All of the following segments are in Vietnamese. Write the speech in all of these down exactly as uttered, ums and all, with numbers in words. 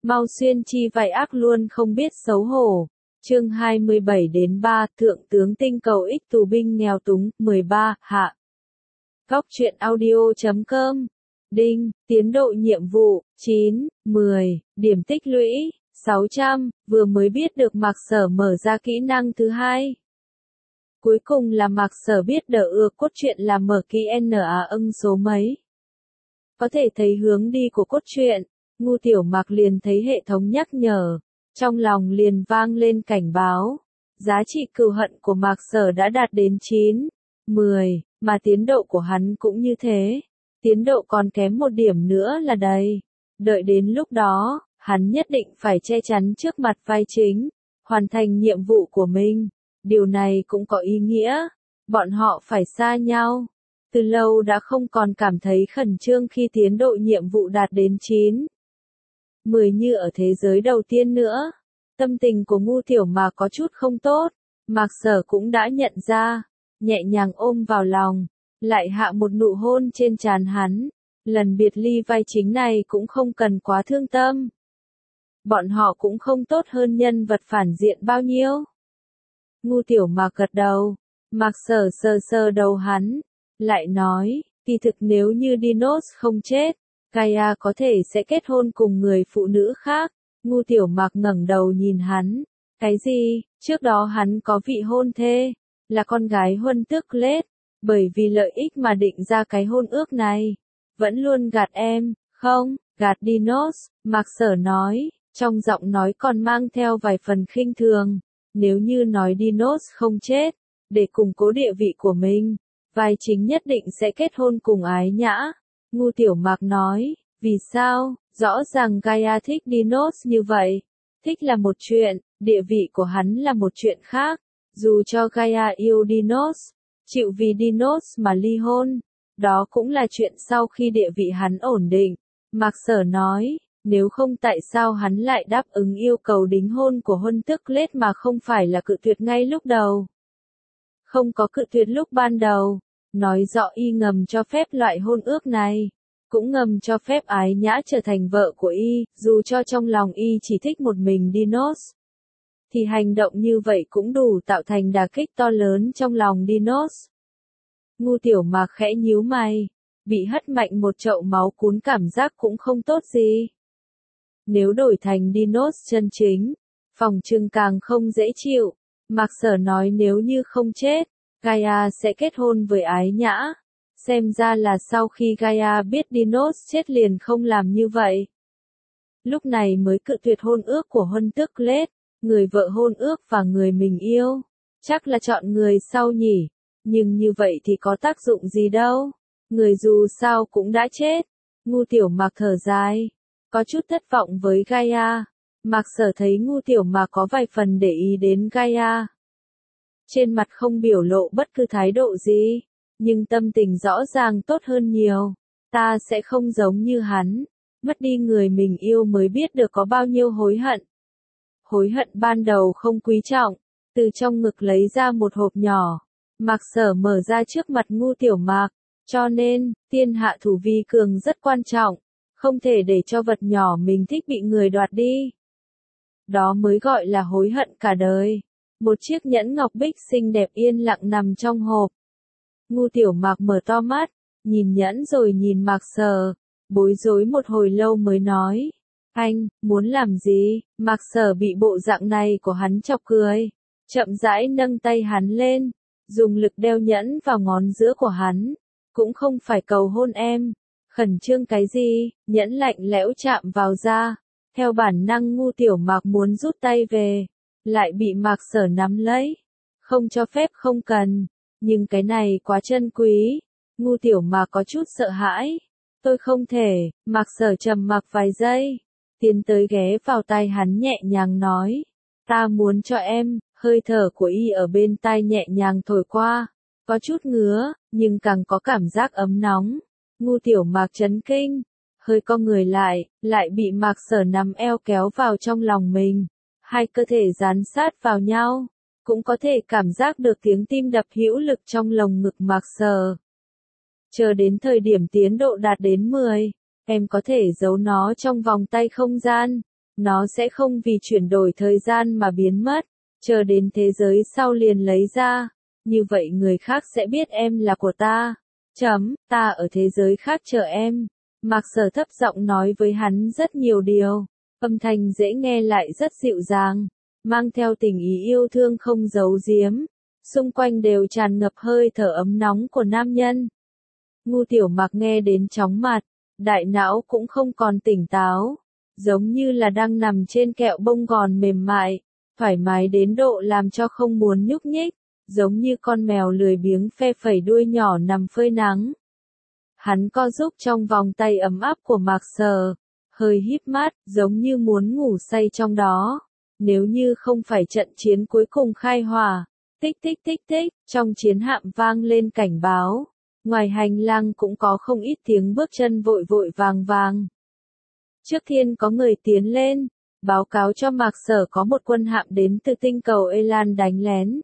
mau xuyên chi vải ác luôn không biết xấu hổ. Chương hai mươi bảy đến ba, Thượng tướng tinh cầu ích tù binh nghèo túng, mười ba, hạ. Góc truyện audio chấm com. Đinh, tiến độ nhiệm vụ, chín, mười, điểm tích lũy, sáu trăm, vừa mới biết được Mạc Sở mở ra kỹ năng thứ hai. Cuối cùng là Mạc Sở biết đỡ ưa cốt truyện là mở kỹ N A ưng số mấy. Có thể thấy hướng đi của cốt truyện, Ngu Tiểu Mạc liền thấy hệ thống nhắc nhở, trong lòng liền vang lên cảnh báo. Giá trị cừu hận của Mạc Sở đã đạt đến chín, mười, mà tiến độ của hắn cũng như thế. Tiến độ còn kém một điểm nữa là đầy. Đợi đến lúc đó, hắn nhất định phải che chắn trước mặt vai chính, hoàn thành nhiệm vụ của mình. Điều này cũng có ý nghĩa, bọn họ phải xa nhau. Từ lâu đã không còn cảm thấy khẩn trương khi tiến độ nhiệm vụ đạt đến chín, mười như ở thế giới đầu tiên nữa. Tâm tình của Ngu Tiểu Mạc có chút không tốt, Mạc Sở cũng đã nhận ra, nhẹ nhàng ôm vào lòng, lại hạ một nụ hôn trên trán hắn. Lần biệt ly vai chính này cũng không cần quá thương tâm. Bọn họ cũng không tốt hơn nhân vật phản diện bao nhiêu. Ngu Tiểu Mạc gật đầu, Mạc Sở sờ sờ đầu hắn, lại nói, kỳ thực nếu như Dinos không chết, Gaia có thể sẽ kết hôn cùng người phụ nữ khác. Ngu Tiểu Mạc ngẩng đầu nhìn hắn, cái gì, trước đó hắn có vị hôn thê, là con gái Huân Tước Lết, bởi vì lợi ích mà định ra cái hôn ước này. Vẫn luôn gạt em, không, gạt Dinos, Mạc Sở nói, trong giọng nói còn mang theo vài phần khinh thường. Nếu như nói Dinos không chết, để củng cố địa vị của mình, vai chính nhất định sẽ kết hôn cùng Ái Nhã. Ngu Tiểu Mạc nói, vì sao, rõ ràng Gaia thích Dinos như vậy. Thích là một chuyện, địa vị của hắn là một chuyện khác. Dù cho Gaia yêu Dinos, chịu vì Dinos mà ly hôn, đó cũng là chuyện sau khi địa vị hắn ổn định. Mạc Sở nói, nếu không tại sao hắn lại đáp ứng yêu cầu đính hôn của Huân Tước Lết mà không phải là cự tuyệt ngay lúc đầu. Không có cự tuyệt lúc ban đầu, nói rõ y ngầm cho phép loại hôn ước này, cũng ngầm cho phép Ái Nhã trở thành vợ của y, dù cho trong lòng y chỉ thích một mình Dinos. Thì hành động như vậy cũng đủ tạo thành đả kích to lớn trong lòng Dinos. Ngu Tiểu Mạc khẽ nhíu mày, bị hất mạnh một chậu máu cuốn cảm giác cũng không tốt gì. Nếu đổi thành Dinos chân chính, phòng trừng càng không dễ chịu. Mạc Sở nói nếu như không chết, Gaia sẽ kết hôn với Ái Nhã. Xem ra là sau khi Gaia biết Dinos chết liền không làm như vậy. Lúc này mới cự tuyệt hôn ước của Huân Tước Lết, người vợ hôn ước và người mình yêu. Chắc là chọn người sau nhỉ, nhưng như vậy thì có tác dụng gì đâu. Người dù sao cũng đã chết. Ngu Tiểu Mạc thở dài, có chút thất vọng với Gaia. Mạc Sở thấy Ngu Tiểu Mạc có vài phần để ý đến Gaia. Trên mặt không biểu lộ bất cứ thái độ gì, nhưng tâm tình rõ ràng tốt hơn nhiều. Ta sẽ không giống như hắn, mất đi người mình yêu mới biết được có bao nhiêu hối hận. Hối hận ban đầu không quý trọng, từ trong ngực lấy ra một hộp nhỏ. Mạc Sở mở ra trước mặt Ngu Tiểu Mạc, cho nên, tiên hạ thủ vi cường rất quan trọng, không thể để cho vật nhỏ mình thích bị người đoạt đi. Đó mới gọi là hối hận cả đời. Một chiếc nhẫn ngọc bích xinh đẹp yên lặng nằm trong hộp. Ngu Tiểu Mạc mở to mắt, nhìn nhẫn rồi nhìn Mạc Sở, bối rối một hồi lâu mới nói, anh, muốn làm gì? Mạc Sở bị bộ dạng này của hắn chọc cười, chậm rãi nâng tay hắn lên, dùng lực đeo nhẫn vào ngón giữa của hắn, cũng không phải cầu hôn em, khẩn trương cái gì, nhẫn lạnh lẽo chạm vào da, theo bản năng Ngu Tiểu Mạc muốn rút tay về, lại bị Mạc Sở nắm lấy, không cho phép không cần, nhưng cái này quá chân quý, Ngu Tiểu Mạc có chút sợ hãi, tôi không thể. Mạc Sở trầm mặc vài giây, tiến tới ghé vào tai hắn nhẹ nhàng nói, ta muốn cho em. Hơi thở của y ở bên tai nhẹ nhàng thổi qua, có chút ngứa, nhưng càng có cảm giác ấm nóng. Ngu Tiểu Mạc chấn kinh, hơi co người lại, lại bị Mạc Sở nắm eo kéo vào trong lòng mình. Hai cơ thể dán sát vào nhau, cũng có thể cảm giác được tiếng tim đập hữu lực trong lồng ngực Mạc Sở. Chờ đến thời điểm tiến độ đạt đến mười, em có thể giấu nó trong vòng tay không gian. Nó sẽ không vì chuyển đổi thời gian mà biến mất, chờ đến thế giới sau liền lấy ra. Như vậy người khác sẽ biết em là của ta. Chấm, ta ở thế giới khác chờ em. Mạc Sở thấp giọng nói với hắn rất nhiều điều. Âm thanh dễ nghe lại rất dịu dàng, mang theo tình ý yêu thương không giấu giếm. Xung quanh đều tràn ngập hơi thở ấm nóng của nam nhân. Ngu Tiểu Mạc nghe đến chóng mặt, đại não cũng không còn tỉnh táo, giống như là đang nằm trên kẹo bông gòn mềm mại, thoải mái đến độ làm cho không muốn nhúc nhích, giống như con mèo lười biếng phe phẩy đuôi nhỏ nằm phơi nắng. Hắn co giúp trong vòng tay ấm áp của Mạc Sở, hơi híp mắt, giống như muốn ngủ say trong đó. Nếu như không phải trận chiến cuối cùng khai hỏa, tích tích tích tích, trong chiến hạm vang lên cảnh báo. Ngoài hành lang cũng có không ít tiếng bước chân vội vội vàng vàng. Trước tiên có người tiến lên, báo cáo cho Mạc Sở có một quân hạm đến từ tinh cầu Elan đánh lén.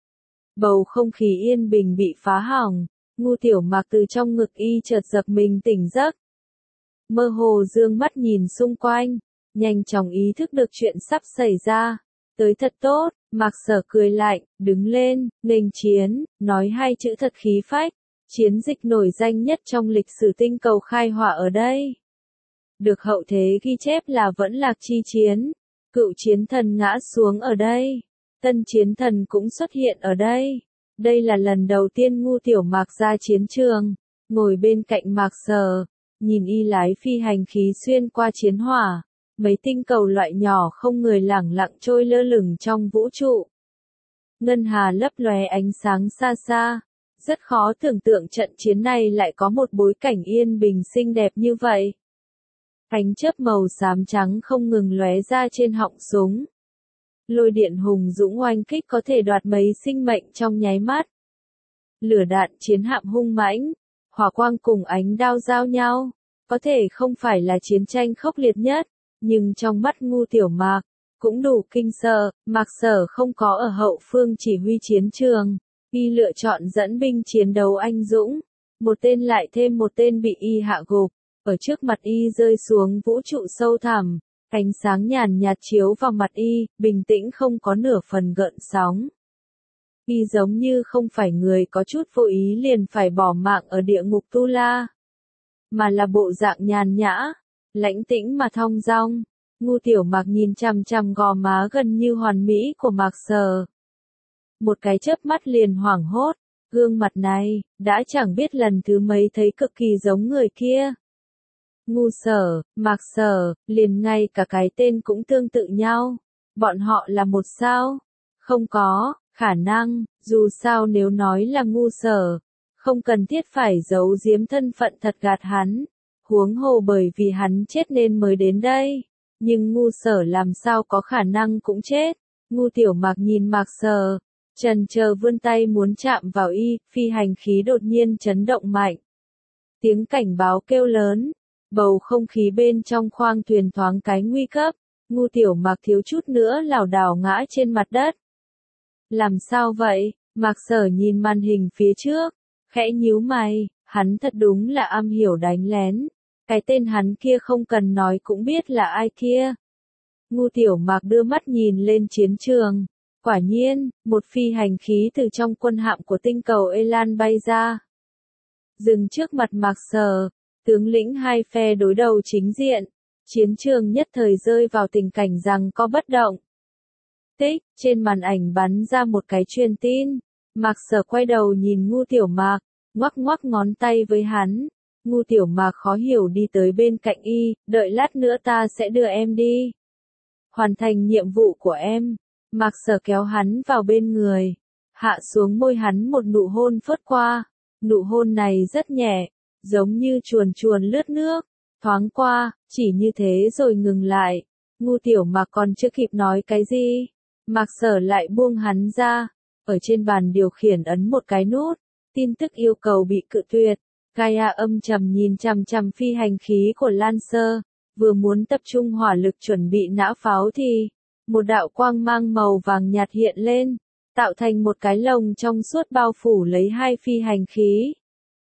Bầu không khí yên bình bị phá hỏng, Ngu Tiểu Mạc từ trong ngực y chợt giật mình tỉnh giấc. Mơ hồ dương mắt nhìn xung quanh, nhanh chóng ý thức được chuyện sắp xảy ra. Tới thật tốt, Mạc Sở cười lạnh, đứng lên, nghênh chiến, nói hai chữ thật khí phách. Chiến dịch nổi danh nhất trong lịch sử tinh cầu khai hỏa ở đây. Được hậu thế ghi chép là vẫn lạc chi chiến. Cựu chiến thần ngã xuống ở đây. Tân chiến thần cũng xuất hiện ở đây. Đây là lần đầu tiên Ngu Tiểu Mạc ra chiến trường. Ngồi bên cạnh Mạc Sở, nhìn y lái phi hành khí xuyên qua chiến hỏa. Mấy tinh cầu loại nhỏ không người lẳng lặng trôi lơ lửng trong vũ trụ. Ngân hà lấp lóe ánh sáng xa xa. Rất khó tưởng tượng trận chiến này lại có một bối cảnh yên bình xinh đẹp như vậy. Ánh chớp màu xám trắng không ngừng lóe ra trên họng súng. Lôi điện hùng dũng oanh kích có thể đoạt mấy sinh mệnh trong nháy mắt. Lửa đạn chiến hạm hung mãnh, hỏa quang cùng ánh đao giao nhau. Có thể không phải là chiến tranh khốc liệt nhất, nhưng trong mắt Ngu Tiểu Mạc, cũng đủ kinh sợ. Mạc Sở không có ở hậu phương chỉ huy chiến trường. Y lựa chọn dẫn binh chiến đấu anh dũng, một tên lại thêm một tên bị y hạ gục, ở trước mặt y rơi xuống vũ trụ sâu thẳm, ánh sáng nhàn nhạt chiếu vào mặt y, bình tĩnh không có nửa phần gợn sóng. Y giống như không phải người có chút vô ý liền phải bỏ mạng ở địa ngục Tu La, mà là bộ dạng nhàn nhã, lãnh tĩnh mà thong dong. Ngu Tiểu Mạc nhìn chằm chằm gò má gần như hoàn mỹ của Mạc Sở. Một cái chớp mắt liền hoảng hốt, gương mặt này, đã chẳng biết lần thứ mấy thấy cực kỳ giống người kia. Ngu Sở, Mạc Sở, liền ngay cả cái tên cũng tương tự nhau. Bọn họ là một sao? Không có, khả năng, dù sao nếu nói là Ngu Sở, không cần thiết phải giấu giếm thân phận thật gạt hắn. Huống hồ bởi vì hắn chết nên mới đến đây. Nhưng Ngu Sở làm sao có khả năng cũng chết. Ngu Tiểu Mạc nhìn Mạc Sở. Chần chờ vươn tay muốn chạm vào y, phi hành khí đột nhiên chấn động mạnh. Tiếng cảnh báo kêu lớn, bầu không khí bên trong khoang thuyền thoáng cái nguy cấp, Ngu Tiểu Mạc thiếu chút nữa lảo đảo ngã trên mặt đất. Làm sao vậy? Mạc Sở nhìn màn hình phía trước, khẽ nhíu mày, hắn thật đúng là am hiểu đánh lén. Cái tên hắn kia không cần nói cũng biết là ai kia. Ngu Tiểu Mạc đưa mắt nhìn lên chiến trường. Quả nhiên, một phi hành khí từ trong quân hạm của tinh cầu Elan bay ra. Dừng trước mặt Mạc Sở, tướng lĩnh hai phe đối đầu chính diện. Chiến trường nhất thời rơi vào tình cảnh rằng có bất động. Tích, trên màn ảnh bắn ra một cái truyền tin. Mạc Sở quay đầu nhìn Ngu Tiểu Mạc, ngoắc ngoắc ngón tay với hắn. Ngu Tiểu Mạc khó hiểu đi tới bên cạnh y, đợi lát nữa ta sẽ đưa em đi. Hoàn thành nhiệm vụ của em. Mạc Sở kéo hắn vào bên người, hạ xuống môi hắn một nụ hôn phớt qua. Nụ hôn này rất nhẹ, giống như chuồn chuồn lướt nước, thoáng qua, chỉ như thế rồi ngừng lại. Ngu Tiểu Mạc còn chưa kịp nói cái gì, Mạc Sở lại buông hắn ra, ở trên bàn điều khiển ấn một cái nút, tin tức yêu cầu bị cự tuyệt. Gaia âm trầm nhìn chằm chằm phi hành khí của Lancer, vừa muốn tập trung hỏa lực chuẩn bị nã pháo thì một đạo quang mang màu vàng nhạt hiện lên, tạo thành một cái lồng trong suốt bao phủ lấy hai phi hành khí.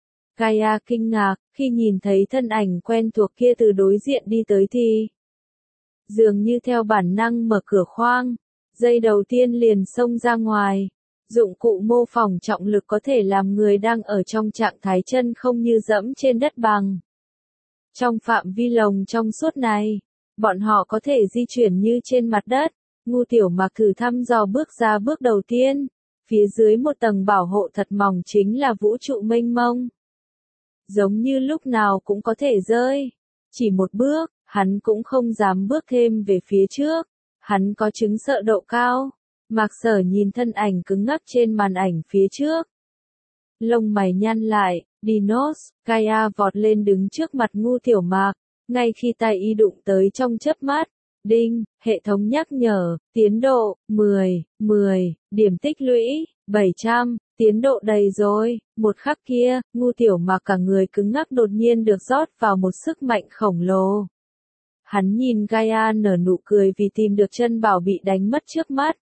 Gaia kinh ngạc, khi nhìn thấy thân ảnh quen thuộc kia từ đối diện đi tới thì dường như theo bản năng mở cửa khoang. Giây đầu tiên liền xông ra ngoài. Dụng cụ mô phỏng trọng lực có thể làm người đang ở trong trạng thái chân không như dẫm trên đất bằng. Trong phạm vi lồng trong suốt này, bọn họ có thể di chuyển như trên mặt đất. Ngu Tiểu Mạc thử thăm dò bước ra bước đầu tiên. Phía dưới một tầng bảo hộ thật mỏng chính là vũ trụ mênh mông. Giống như lúc nào cũng có thể rơi. Chỉ một bước, hắn cũng không dám bước thêm về phía trước. Hắn có chứng sợ độ cao. Mạc Sở nhìn thân ảnh cứng ngắc trên màn ảnh phía trước. Lông mày nhăn lại, Dinos, Gaia vọt lên đứng trước mặt Ngu Tiểu Mạc. Ngay khi tay y đụng tới trong chớp mắt. Đinh, hệ thống nhắc nhở, tiến độ, mười, mười, điểm tích lũy, bảy trăm, tiến độ đầy rồi. Một khắc kia, Ngu Tiểu Mạc cả người cứng ngắc đột nhiên được rót vào một sức mạnh khổng lồ. Hắn nhìn Gaia nở nụ cười vì tìm được chân bảo bị đánh mất trước mắt.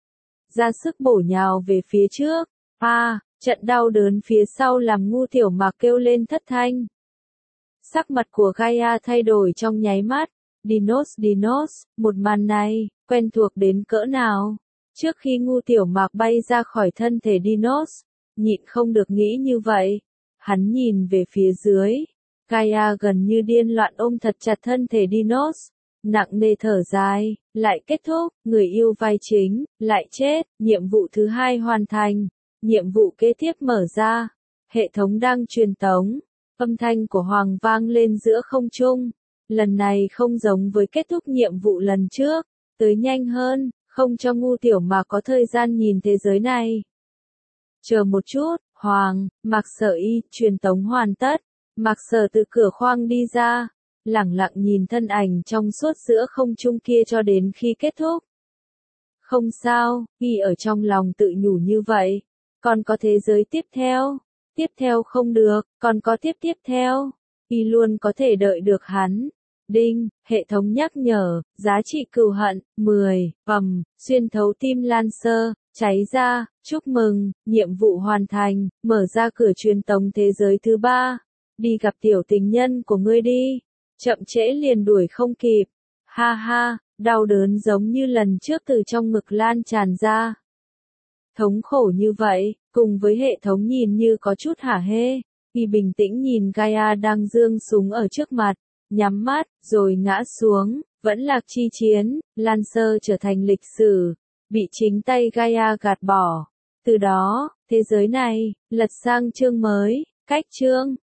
Ra sức bổ nhào về phía trước. A, à, trận đau đớn phía sau làm Ngu Tiểu Mạc kêu lên thất thanh. Sắc mặt của Gaia thay đổi trong nháy mắt. Dinos Dinos, một màn này, quen thuộc đến cỡ nào? Trước khi Ngu Tiểu Mạc bay ra khỏi thân thể Dinos, nhịn không được nghĩ như vậy. Hắn nhìn về phía dưới. Gaia gần như điên loạn ôm thật chặt thân thể Dinos. Nặng nề thở dài, lại kết thúc, người yêu vai chính, lại chết, nhiệm vụ thứ hai hoàn thành. Nhiệm vụ kế tiếp mở ra. Hệ thống đang truyền tống. Âm thanh của Hoàng vang lên giữa không trung. Lần này không giống với kết thúc nhiệm vụ lần trước, tới nhanh hơn, không cho Ngu Tiểu Mạc có thời gian nhìn thế giới này. Chờ một chút, Hoàng, Mạc Sở y, truyền tống hoàn tất. Mạc Sở từ cửa khoang đi ra, lẳng lặng nhìn thân ảnh trong suốt giữa không trung kia cho đến khi kết thúc. Không sao, y ở trong lòng tự nhủ như vậy. Còn có thế giới tiếp theo. Tiếp theo không được, còn có tiếp tiếp theo. Y luôn có thể đợi được hắn. Đinh, hệ thống nhắc nhở, giá trị cừu hận, mười, ầm, xuyên thấu tim Lancer, cháy ra, chúc mừng, nhiệm vụ hoàn thành, mở ra cửa truyền tống thế giới thứ ba. Đi gặp tiểu tình nhân của ngươi đi. Chậm trễ liền đuổi không kịp. Ha ha, đau đớn giống như lần trước từ trong ngực lan tràn ra. Thống khổ như vậy, cùng với hệ thống nhìn như có chút hả hê. Y bình tĩnh nhìn Gaia đang giương súng ở trước mặt. Nhắm mắt, rồi ngã xuống, vẫn lạc chi chiến, Lancer trở thành lịch sử, bị chính tay Gaia gạt bỏ. Từ đó, thế giới này, lật sang chương mới, cách chương.